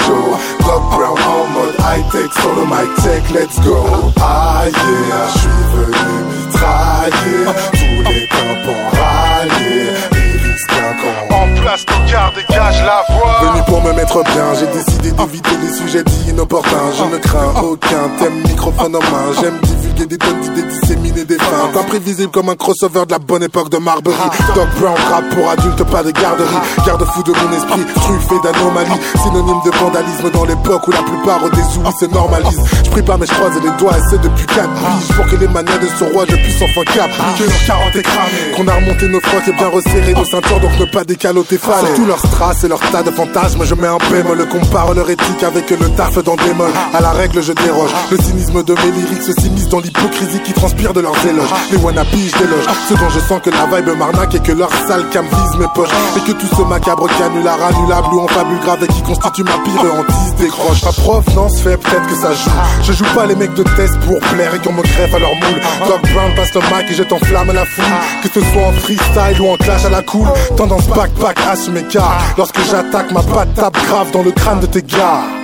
show. Doc Brown en mode high-tech sur le mic check, let's go. Ah yeah, je suis venu mitrailler tous les tampons ralliés. En place ton quart, dégage la voix. Venu pour me mettre bien, j'ai décidé d'éviter les sujets dits inopportuns. Je ne crains aucun thème, microphone en main. J'aime divulguer des tonnes d'idées, disséminer des feintes. Imprévisible comme un crossover de la bonne époque de Marbury. Doc Brown, rap pour adultes, pas de garderie. Garde-fou de mon esprit, truffé d'anomalies. Synonyme de vandalisme dans l'époque où la plupart des ouïes se normalisent. Je prie pas mais je croise les doigts et c'est depuis 4 piges pour que les manières de ce roi je puisse enfin capricher. Que 40 écramés. Qu'on a remonté nos frocs et bien resserré nos ceintures, donc ne pas décaloter fan. Sur tous leurs strass et leurs tas de fantasmes, je mets un bémol, compare leur éthique avec le taf dans des molles. À la règle je déroge, le cynisme de mes lyrics s'immisce dans l'hypocrisie qui transpire de leurs éloges. Les wannabes je déloge, ce dont je sens que la vibe m'arnaque et que leur sale cam vise mes poches. Et que tout ce macabre canular annulable ou en fabule grave et qui constitue ma pire hantise décroche. Ma prof non se fait peut-être que ça joue. Je joue pas les mecs de test pour plaire et qu'on me greffe à leur moule. Doc Brown passe le mic et je t'enflamme la foule. Que ce soit en freestyle ou en clash à la cool. Tendance backpack hache mes gars. Lorsque j'attaque ma patte tape grave dans le crâne de tes gars.